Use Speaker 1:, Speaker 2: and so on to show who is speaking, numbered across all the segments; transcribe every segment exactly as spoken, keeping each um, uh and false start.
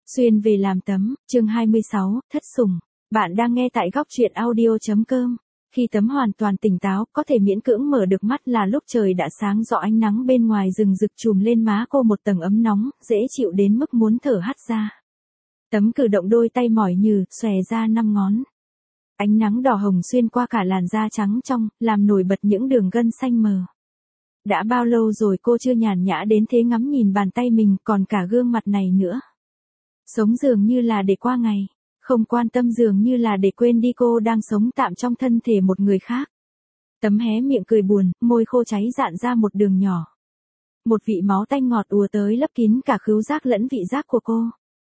Speaker 1: Xuyên về làm tấm, chương hai mươi sáu, thất sủng. Bạn đang nghe tại góc truyện audio.com. Khi Tấm hoàn toàn tỉnh táo, có thể miễn cưỡng mở được mắt là lúc trời đã sáng rõ, ánh nắng bên ngoài rừng rực chùm lên má cô một tầng ấm nóng, dễ chịu đến mức muốn thở hắt ra. Tấm cử động đôi tay mỏi nhừ, xòe ra năm ngón. Ánh nắng đỏ hồng xuyên qua cả làn da trắng trong, làm nổi bật những đường gân xanh mờ. Đã bao lâu rồi cô chưa nhàn nhã đến thế, ngắm nhìn bàn tay mình, còn cả gương mặt này nữa. Sống dường như là để qua ngày, không quan tâm dường như là để quên đi cô đang sống tạm trong thân thể một người khác. Tấm hé miệng cười buồn, môi khô cháy dạn ra một đường nhỏ. Một vị máu tanh ngọt ùa tới lấp kín cả khứu giác lẫn vị giác của cô.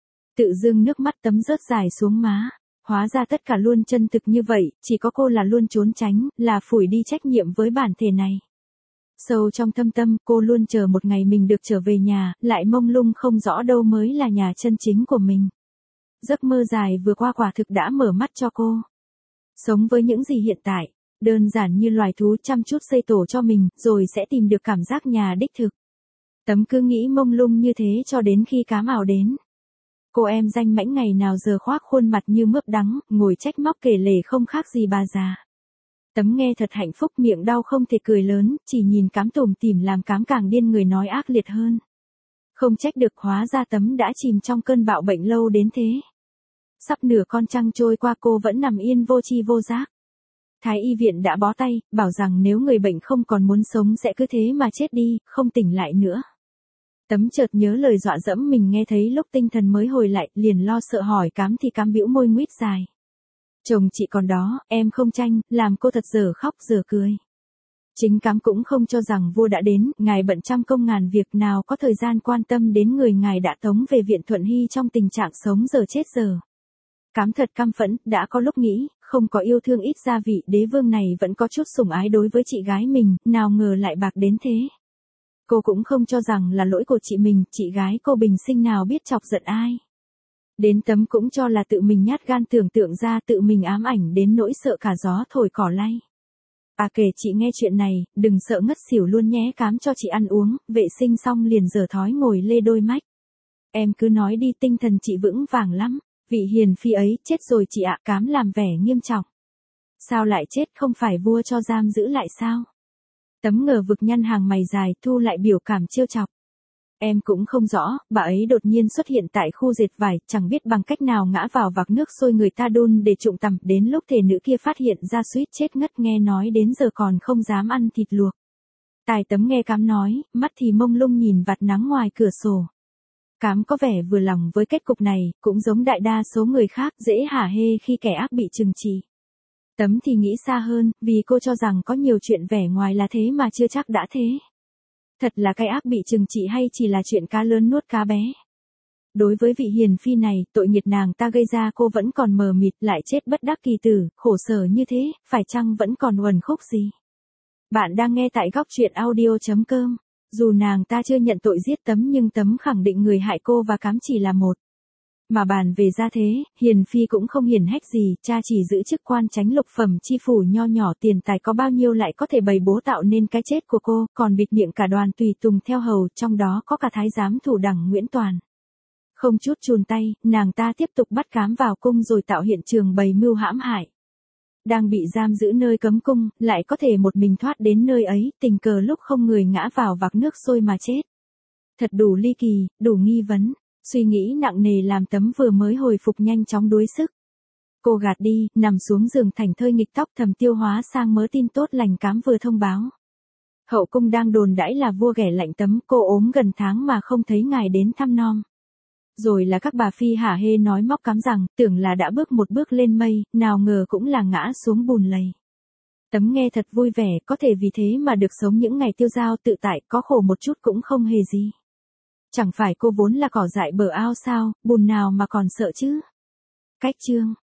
Speaker 1: Tự dưng nước mắt Tấm rớt dài xuống má. Hóa ra tất cả luôn chân thực như vậy, chỉ có cô là luôn trốn tránh, là phủi đi trách nhiệm với bản thể này. Sâu trong thâm tâm, cô luôn chờ một ngày mình được trở về nhà, lại mông lung không rõ đâu mới là nhà chân chính của mình. Giấc mơ dài vừa qua quả thực đã mở mắt cho cô. Sống với những gì hiện tại, đơn giản như loài thú chăm chút xây tổ cho mình, rồi sẽ tìm được cảm giác nhà đích thực. Tấm cứ nghĩ mông lung như thế cho đến khi cám ảo đến. Cô em danh mãnh ngày nào giờ khoác khuôn mặt như mướp đắng, ngồi trách móc kể lể không khác gì bà già. Tấm nghe thật hạnh phúc, miệng đau không thể cười lớn, chỉ nhìn Cám tủm tỉm làm Cám càng điên người nói ác liệt hơn. Không trách được, hóa ra Tấm đã chìm trong cơn bạo bệnh lâu đến thế. Sắp nửa con trăng trôi qua cô vẫn nằm yên vô tri vô giác. Thái y viện đã bó tay, bảo rằng nếu người bệnh không còn muốn sống sẽ cứ thế mà chết đi, không tỉnh lại nữa. Tấm chợt nhớ lời dọa dẫm mình nghe thấy lúc tinh thần mới hồi lại, liền lo sợ hỏi Cám thì Cám bĩu môi nguýt dài. Chồng chị còn đó, em không tranh, làm cô thật giờ khóc giờ cười. Chính Cám cũng không cho rằng vua đã đến, ngài bận trăm công ngàn việc, nào có thời gian quan tâm đến người ngài đã tống về viện Thuận Hy trong tình trạng sống giờ chết giờ. Cám thật căm phẫn, đã có lúc nghĩ, không có yêu thương ít gia vị, đế vương này vẫn có chút sủng ái đối với chị gái mình, nào ngờ lại bạc đến thế. Cô cũng không cho rằng là lỗi của chị mình, chị gái cô bình sinh nào biết chọc giận ai. Đến Tấm cũng cho là tự mình nhát gan, tưởng tượng ra tự mình ám ảnh đến nỗi sợ cả gió thổi cỏ lay. À kể chị nghe chuyện này, đừng sợ ngất xỉu luôn nhé. Cám cho chị ăn uống, vệ sinh xong liền giở thói ngồi lê đôi mách. Em cứ nói đi, tinh thần chị vững vàng lắm. Vị hiền phi ấy, chết rồi chị ạ. Cám làm vẻ nghiêm trọng. Sao lại chết, không phải vua cho giam giữ lại sao? Tấm ngờ vực nhăn hàng mày dài, thu lại biểu cảm trêu chọc. Em cũng không rõ, bà ấy đột nhiên xuất hiện tại khu dệt vải, chẳng biết bằng cách nào ngã vào vạc nước sôi người ta đun để trụng tằm, đến lúc thể nữ kia phát hiện ra suýt chết ngất, nghe nói đến giờ còn không dám ăn thịt luộc. Tai Tấm nghe Cám nói, mắt thì mông lung nhìn vạt nắng ngoài cửa sổ. Cám có vẻ vừa lòng với kết cục này, cũng giống đại đa số người khác, dễ hả hê khi kẻ ác bị trừng trị. Tấm thì nghĩ xa hơn, vì cô cho rằng có nhiều chuyện vẻ ngoài là thế mà chưa chắc đã thế. Thật là cái ác bị trừng trị hay chỉ là chuyện cá lớn nuốt cá bé. Đối với vị hiền phi này, tội nghiệt nàng ta gây ra cô vẫn còn mờ mịt, lại chết bất đắc kỳ tử, khổ sở như thế, phải chăng vẫn còn uẩn khúc gì? Bạn đang nghe tại góc truyện audio.com. Dù nàng ta chưa nhận tội giết Tấm nhưng Tấm khẳng định người hại cô và Cám chỉ là một. Mà bàn về gia thế, hiền phi cũng không hiển hách gì, cha chỉ giữ chức quan chánh lục phẩm chi phủ nho nhỏ, tiền tài có bao nhiêu lại có thể bày bố tạo nên cái chết của cô, còn bịt miệng cả đoàn tùy tùng theo hầu, trong đó có cả thái giám thủ đẳng Nguyễn Toàn. Không chút chùn tay, nàng ta tiếp tục bắt Cám vào cung rồi tạo hiện trường bày mưu hãm hại. Đang bị giam giữ nơi cấm cung, lại có thể một mình thoát đến nơi ấy, tình cờ lúc không người ngã vào vạc nước sôi mà chết. Thật đủ ly kỳ, đủ nghi vấn. Suy nghĩ nặng nề làm Tấm vừa mới hồi phục nhanh chóng đuối sức. Cô gạt đi, nằm xuống giường thảnh thơi nghịch tóc, thầm tiêu hóa sang mớ tin tốt lành Cám vừa thông báo. Hậu cung đang đồn đãi là vua ghẻ lạnh Tấm, cô ốm gần tháng mà không thấy ngài đến thăm nom. Rồi là các bà phi hả hê nói móc Cám rằng, tưởng là đã bước một bước lên mây, nào ngờ cũng là ngã xuống bùn lầy. Tấm nghe thật vui vẻ, có thể vì thế mà được sống những ngày tiêu dao tự tại, có khổ một chút cũng không hề gì. Chẳng phải cô vốn là cỏ dại bờ ao sao, bùn nào mà còn sợ chứ. Cách chương.